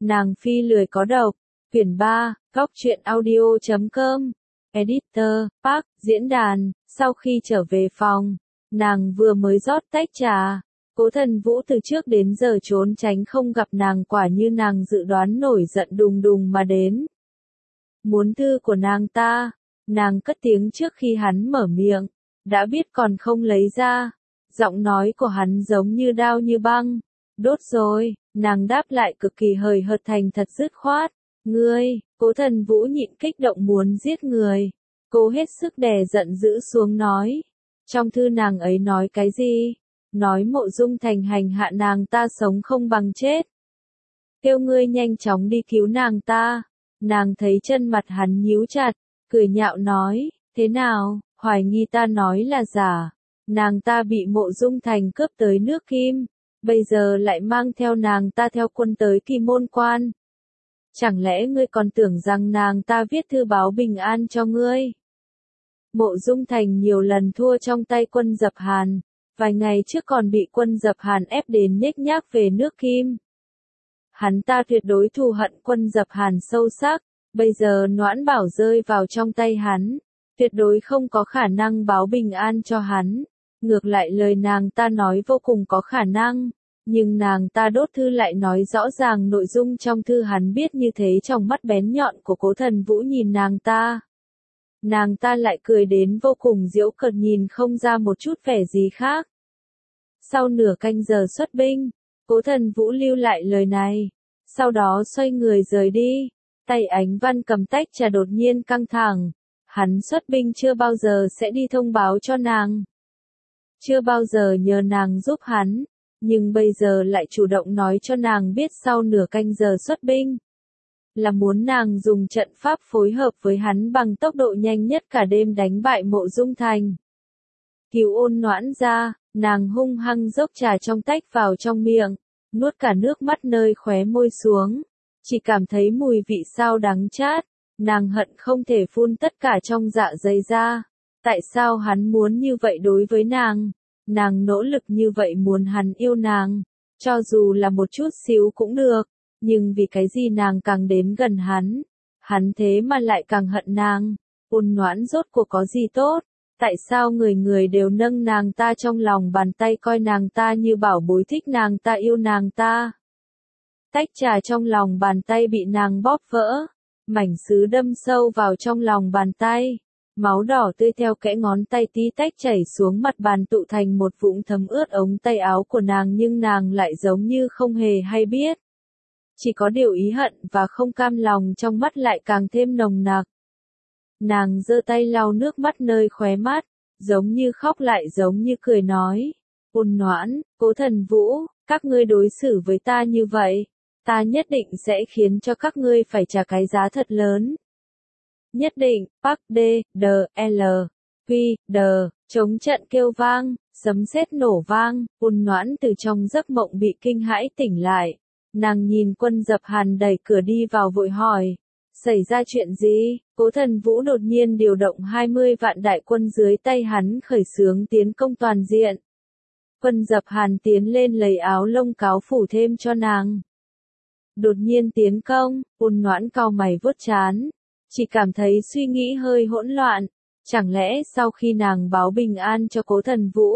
Nàng phi lười có độc. Quyển 3, Góc truyện audio.com. Editor, Park, diễn đàn. Sau khi trở về phòng, nàng vừa mới rót tách trà. Cố Thần Vũ từ trước đến giờ trốn tránh không gặp nàng, quả như nàng dự đoán nổi giận đùng đùng mà đến. Muốn thư của nàng ta, nàng cất tiếng trước khi hắn mở miệng, đã biết còn không lấy ra. Giọng nói của hắn giống như đao như băng. Đốt rồi, nàng đáp lại cực kỳ hời hợt thành thật dứt khoát. Ngươi, Cố Thần Vũ nhịn kích động muốn giết người. Cố hết sức đè giận dữ xuống nói. Trong thư nàng ấy nói cái gì? Nói Mộ Dung Thành hành hạ nàng ta sống không bằng chết. Kêu ngươi nhanh chóng đi cứu nàng ta. Nàng thấy chân mặt hắn nhíu chặt, cười nhạo nói, thế nào, hoài nghi ta nói là giả. Nàng ta bị Mộ Dung Thành cướp tới nước Kim, bây giờ lại mang theo nàng ta theo quân tới Kỳ Môn Quan. Chẳng lẽ ngươi còn tưởng rằng nàng ta viết thư báo bình an cho ngươi? Mộ Dung Thành nhiều lần thua trong tay quân Dập Hàn, vài ngày trước còn bị quân Dập Hàn ép đến nhếch nhác về nước Kim. Hắn ta tuyệt đối thù hận quân Dập Hàn sâu sắc, bây giờ Noãn Bảo rơi vào trong tay hắn, tuyệt đối không có khả năng báo bình an cho hắn. Ngược lại lời nàng ta nói vô cùng có khả năng, nhưng nàng ta đốt thư lại nói rõ ràng nội dung trong thư hắn biết như thế. Trong mắt bén nhọn của Cố Thần Vũ nhìn nàng ta lại cười đến vô cùng giễu cợt, nhìn không ra một chút vẻ gì khác. Sau nửa canh giờ xuất binh, Cố Thần Vũ lưu lại lời này, sau đó xoay người rời đi. Tay Ánh Văn cầm tách trà đột nhiên căng thẳng, hắn xuất binh chưa bao giờ sẽ đi thông báo cho nàng, chưa bao giờ nhờ nàng giúp hắn, nhưng bây giờ lại chủ động nói cho nàng biết sau nửa canh giờ xuất binh, là muốn nàng dùng trận pháp phối hợp với hắn bằng tốc độ nhanh nhất cả đêm đánh bại Mộ Dung Thành. Cứu Ôn Noãn ra, nàng hung hăng dốc trà trong tách vào trong miệng, nuốt cả nước mắt nơi khóe môi xuống, chỉ cảm thấy mùi vị sao đắng chát, nàng hận không thể phun tất cả trong dạ dày ra. Tại sao hắn muốn như vậy đối với nàng? Nàng nỗ lực như vậy muốn hắn yêu nàng, cho dù là một chút xíu cũng được, nhưng vì cái gì nàng càng đến gần hắn thế mà lại càng hận nàng. Ôn Noãn rốt cuộc có gì tốt? Tại sao người người đều nâng nàng ta trong lòng bàn tay, coi nàng ta như bảo bối, thích nàng ta, yêu nàng ta? Tách trà trong lòng bàn tay bị nàng bóp vỡ, mảnh sứ đâm sâu vào trong lòng bàn tay. Máu đỏ tươi theo kẽ ngón tay tí tách chảy xuống mặt bàn, tụ thành một vũng thấm ướt ống tay áo của nàng, nhưng nàng lại giống như không hề hay biết. Chỉ có điều ý hận và không cam lòng trong mắt lại càng thêm nồng nặc. Nàng giơ tay lau nước mắt nơi khóe mắt, giống như khóc lại giống như cười nói. Ôn Noãn, Cố Thần Vũ, các ngươi đối xử với ta như vậy, ta nhất định sẽ khiến cho các ngươi phải trả cái giá thật lớn. Nhất định. Park D, D, L, Q, D, chống trận kêu vang, sấm sét nổ vang. Ôn Noãn từ trong giấc mộng bị kinh hãi tỉnh lại. Nàng nhìn quân Dập Hàn đẩy cửa đi vào vội hỏi. Xảy ra chuyện gì? Cố Thần Vũ đột nhiên điều động 20 vạn đại quân dưới tay hắn khởi xướng tiến công toàn diện. Quân Dập Hàn tiến lên lấy áo lông cáo phủ thêm cho nàng. Đột nhiên tiến công, Ôn Noãn cau mày vuốt trán, chỉ cảm thấy suy nghĩ hơi hỗn loạn. Chẳng lẽ sau khi nàng báo bình an cho Cố Thần Vũ,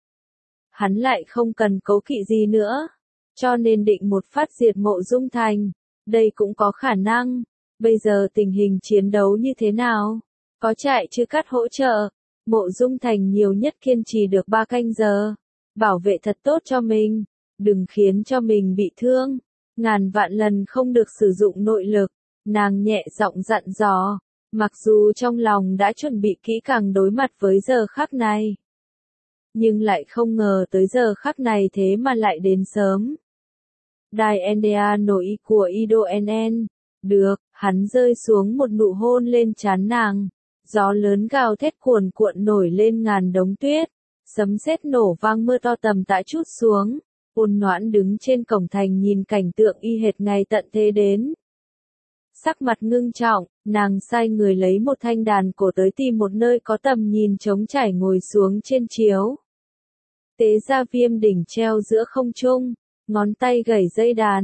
hắn lại không cần cố kỵ gì nữa, cho nên định một phát diệt Mộ Dung Thành? Đây cũng có khả năng. Bây giờ tình hình chiến đấu như thế nào? Có trại chư cắt hỗ trợ, Mộ Dung Thành nhiều nhất kiên trì được 3 canh giờ. Bảo vệ thật tốt cho mình, đừng khiến cho mình bị thương. Ngàn vạn lần không được sử dụng nội lực. Nàng nhẹ giọng dặn dò, mặc dù trong lòng đã chuẩn bị kỹ càng đối mặt với giờ khắc này, nhưng lại không ngờ tới giờ khắc này thế mà lại đến sớm. Đài NDA nổi của Ido NN. Được, hắn rơi xuống một nụ hôn lên trán nàng. Gió lớn gào thét cuồn cuộn nổi lên ngàn đống tuyết. Sấm sét nổ vang, mưa to tầm tã trút xuống. Ôn Noãn đứng trên cổng thành nhìn cảnh tượng y hệt ngày tận thế đến. Sắc mặt ngưng trọng, nàng sai người lấy một thanh đàn cổ tới tìm một nơi có tầm nhìn trống trải ngồi xuống trên chiếu. Tế ra viêm đỉnh treo giữa không trung, ngón tay gảy dây đàn,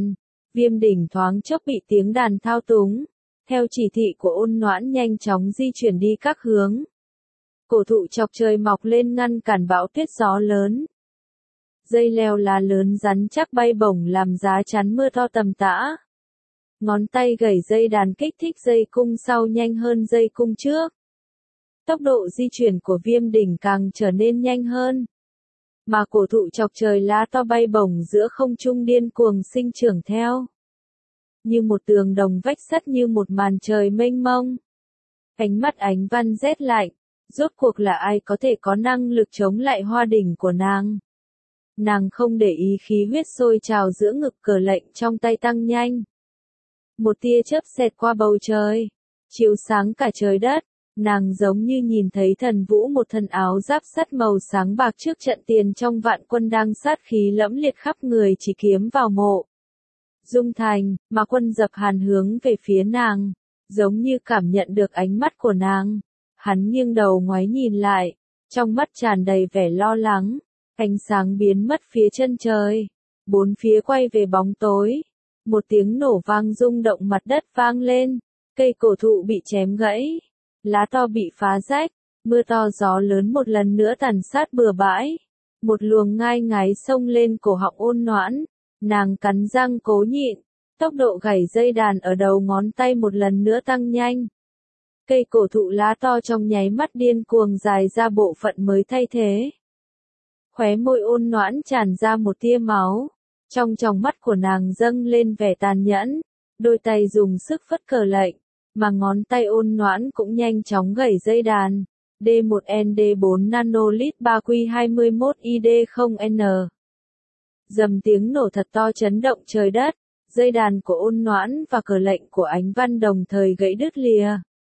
Viêm đỉnh thoáng chốc bị tiếng đàn thao túng, theo chỉ thị của Ôn Noãn nhanh chóng di chuyển đi các hướng. Cổ thụ chọc trời mọc lên ngăn cản bão tuyết gió lớn. Dây leo lá lớn rắn chắc bay bổng làm giá chắn mưa to tầm tã. Ngón tay gảy dây đàn kích thích dây cung sau nhanh hơn dây cung trước. Tốc độ di chuyển của Viêm đỉnh càng trở nên nhanh hơn. Mà cổ thụ chọc trời lá to bay bổng giữa không trung điên cuồng sinh trưởng theo. Như một tường đồng vách sắt, như một màn trời mênh mông. Ánh mắt Ánh Văn rét lạnh, rốt cuộc là ai có thể có năng lực chống lại hoa đỉnh của nàng. Nàng không để ý khí huyết sôi trào giữa ngực, cờ lệnh trong tay tăng nhanh. Một tia chớp xẹt qua bầu trời, chiếu sáng cả trời đất. Nàng giống như nhìn thấy Thần Vũ, một thân áo giáp sắt màu sáng bạc trước trận tiền trong vạn quân đang sát khí lẫm liệt khắp người chỉ kiếm vào mộ Dung Thành, mà Quân Dập Hàn hướng về phía nàng, giống như cảm nhận được ánh mắt của nàng. Hắn nghiêng đầu ngoái nhìn lại, trong mắt tràn đầy vẻ lo lắng, ánh sáng biến mất phía chân trời, bốn phía quay về bóng tối. Một tiếng nổ vang rung động mặt đất vang lên, cây cổ thụ bị chém gãy. Lá to bị phá rách, mưa to gió lớn một lần nữa tàn sát bừa bãi. Một luồng ngai ngái xông lên cổ họng Ôn Noãn, nàng cắn răng cố nhịn, tốc độ gảy dây đàn ở đầu ngón tay một lần nữa tăng nhanh. Cây cổ thụ lá to trong nháy mắt điên cuồng dài ra bộ phận mới thay thế. Khóe môi Ôn Noãn tràn ra một tia máu, trong tròng mắt của nàng dâng lên vẻ tàn nhẫn, đôi tay dùng sức phất cờ lệnh. Mà ngón tay Ôn Noãn cũng nhanh chóng gảy dây đàn, D1ND4 nanolit 3Q21ID0N. Dầm tiếng nổ thật to chấn động trời đất, dây đàn của Ôn Noãn và cờ lệnh của Ánh Văn đồng thời gãy đứt lìa.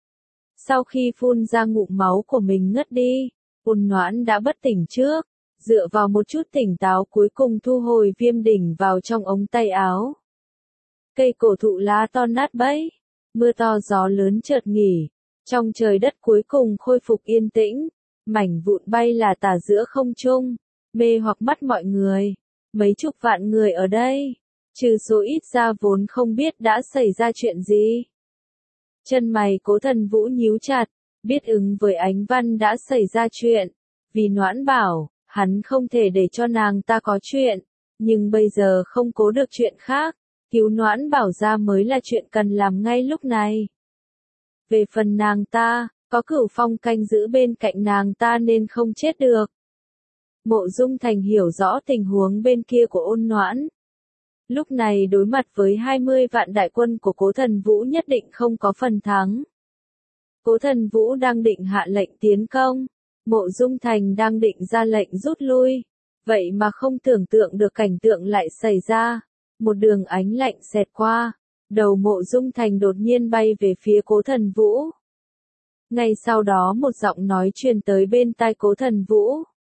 Sau khi phun ra ngụm máu của mình ngất đi, Ôn Noãn đã bất tỉnh trước, dựa vào một chút tỉnh táo cuối cùng thu hồi Viêm đỉnh vào trong ống tay áo. Cây cổ thụ lá to nát bấy. Mưa to gió lớn chợt nghỉ, trong trời đất cuối cùng khôi phục yên tĩnh, mảnh vụn bay là tả giữa không trung, mê hoặc mắt mọi người. Mấy chục vạn người ở đây, trừ số ít ra vốn không biết đã xảy ra chuyện gì. Chân mày Cố Thần Vũ nhíu chặt, biết ứng với Ánh Văn đã xảy ra chuyện, vì Noãn bảo, hắn không thể để cho nàng ta có chuyện, nhưng bây giờ không cố được chuyện khác. Cứu Noãn Bảo ra mới là chuyện cần làm ngay lúc này. Về phần nàng ta, có Cửu Phong canh giữ bên cạnh nàng ta nên không chết được. Mộ Dung Thành hiểu rõ tình huống bên kia của Ôn Noãn. Lúc này đối mặt với 20 vạn đại quân của Cố Thần Vũ nhất định không có phần thắng. Cố Thần Vũ đang định hạ lệnh tiến công, Mộ Dung Thành đang định ra lệnh rút lui. Vậy mà không tưởng tượng được cảnh tượng lại xảy ra. Một đường ánh lạnh xẹt qua, đầu Mộ Dung Thành đột nhiên bay về phía Cố Thần Vũ. Ngay sau đó một giọng nói truyền tới bên tai Cố Thần Vũ.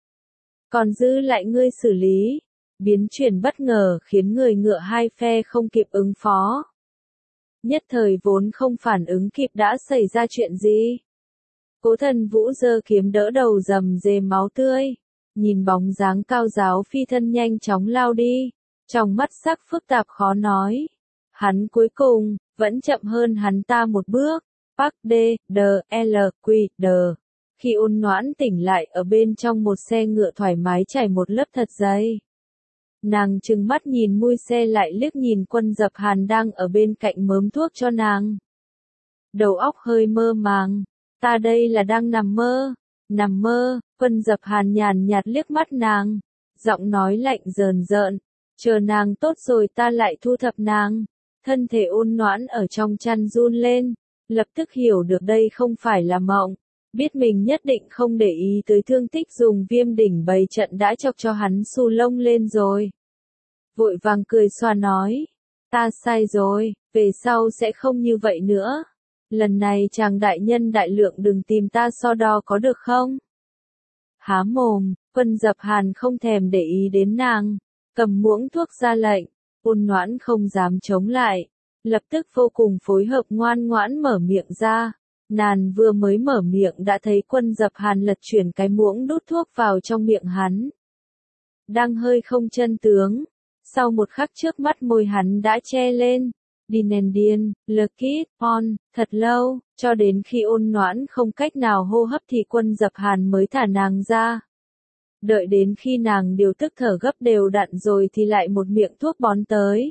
Còn dư lại ngươi xử lý. Biến chuyển bất ngờ khiến người ngựa hai phe không kịp ứng phó. Nhất thời vốn không phản ứng kịp đã xảy ra chuyện gì. Cố Thần Vũ giơ kiếm đỡ đầu rầm rề máu tươi, nhìn bóng dáng cao giáo phi thân nhanh chóng lao đi. Trong mắt sắc phức tạp khó nói. Hắn cuối cùng, vẫn chậm hơn hắn ta một bước. Park D, D, L, Q, D. Khi Ôn Noãn tỉnh lại ở bên trong một xe ngựa thoải mái trải một lớp thật dày. Nàng trừng mắt nhìn mui xe lại liếc nhìn Quân Dập Hàn đang ở bên cạnh mớm thuốc cho nàng. Đầu óc hơi mơ màng. Ta đây là đang nằm mơ. Nằm mơ, Quân Dập Hàn nhàn nhạt liếc mắt nàng. Giọng nói lạnh rờn rợn. Chờ nàng tốt rồi ta lại thu thập nàng. Thân thể Ôn Noãn ở trong chăn run lên, lập tức hiểu được đây không phải là mộng, biết mình nhất định không để ý tới thương tích dùng Viêm đỉnh bày trận đã chọc cho hắn xù lông lên rồi. Vội vàng cười xoa nói, ta sai rồi, về sau sẽ không như vậy nữa. Lần này chàng đại nhân đại lượng đừng tìm ta so đo có được không? Há mồm, Quân Dập Hàn không thèm để ý đến nàng. Cầm muỗng thuốc ra lệnh, Ôn Noãn không dám chống lại, lập tức vô cùng phối hợp ngoan ngoãn mở miệng ra. Nàng vừa mới mở miệng đã thấy Quân Dập Hàn lật chuyển cái muỗng đút thuốc vào trong miệng hắn. Đang hơi không chân tướng, Sau một khắc trước mắt môi hắn đã che lên. Dinendian, Lekit, On, thật lâu, cho đến khi Ôn Noãn không cách nào hô hấp thì Quân Dập Hàn mới thả nàng ra. Đợi đến khi nàng điều tức thở gấp đều đặn rồi thì lại một miệng thuốc bón tới.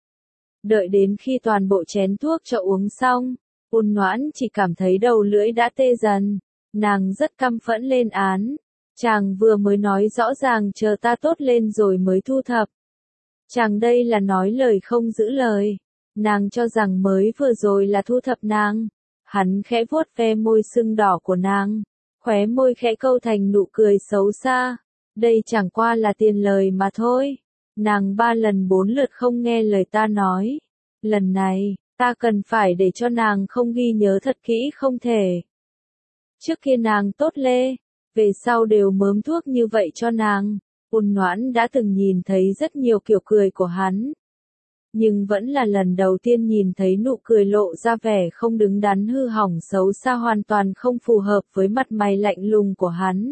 Đợi đến khi toàn bộ chén thuốc cho uống xong, Ôn Noãn chỉ cảm thấy đầu lưỡi đã tê dần. Nàng rất căm phẫn lên án. Chàng vừa mới nói rõ ràng chờ ta tốt lên rồi mới thu thập. Chàng đây là nói lời không giữ lời. Nàng cho rằng mới vừa rồi là thu thập nàng. Hắn khẽ vuốt ve môi sưng đỏ của nàng. Khóe môi khẽ câu thành nụ cười xấu xa. Đây chẳng qua là tiền lời mà thôi. Nàng 3 lần 4 lượt không nghe lời ta nói. Lần này, ta cần phải để cho nàng không ghi nhớ thật kỹ không thể. Trước kia nàng tốt lê, về sau đều mớm thuốc như vậy cho nàng. Ôn Noãn đã từng nhìn thấy rất nhiều kiểu cười của hắn. Nhưng vẫn là lần đầu tiên nhìn thấy nụ cười lộ ra vẻ không đứng đắn hư hỏng xấu xa hoàn toàn không phù hợp với mặt mày lạnh lùng của hắn.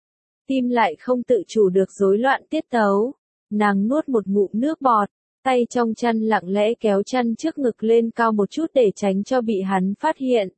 Tim lại không tự chủ được rối loạn tiết tấu. Nàng nuốt một ngụm nước bọt, tay trong chăn lặng lẽ kéo chăn trước ngực lên cao một chút để tránh cho bị hắn phát hiện.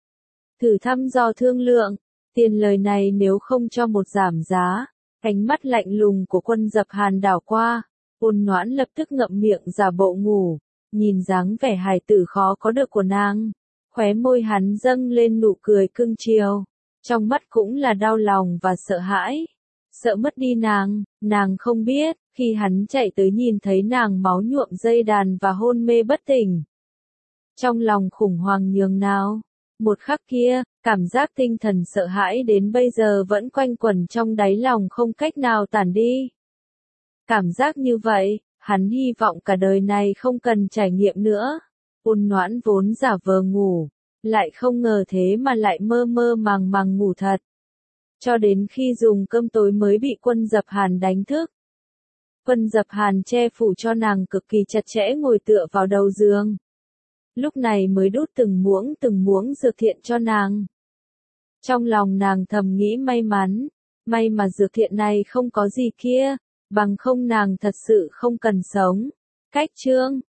Thử thăm dò thương lượng, tiền lời này nếu không cho một giảm giá. Ánh mắt lạnh lùng của Quân Dập Hàn đảo qua, Ôn Noãn lập tức ngậm miệng giả bộ ngủ, nhìn dáng vẻ hài tử khó có được của nàng. Khóe môi hắn dâng lên nụ cười cưng chiều, trong mắt cũng là đau lòng và sợ hãi. Sợ mất đi nàng không biết, khi hắn chạy tới nhìn thấy nàng máu nhuộm dây đàn và hôn mê bất tỉnh. Trong lòng khủng hoảng nhường nào. Một khắc kia, cảm giác tinh thần sợ hãi đến bây giờ vẫn quanh quẩn trong đáy lòng không cách nào tản đi. Cảm giác như vậy, hắn hy vọng cả đời này không cần trải nghiệm nữa. Ôn Noãn vốn giả vờ ngủ, lại không ngờ thế mà lại mơ mơ màng màng ngủ thật. Cho đến khi dùng cơm tối mới bị Quân Dập Hàn đánh thức. Quân Dập Hàn che phủ cho nàng cực kỳ chặt chẽ ngồi tựa vào đầu giường. Lúc này mới đút từng muỗng dược thiện cho nàng. Trong lòng nàng thầm nghĩ may mà dược thiện này không có gì kia, bằng không nàng thật sự không cần sống. Cách chương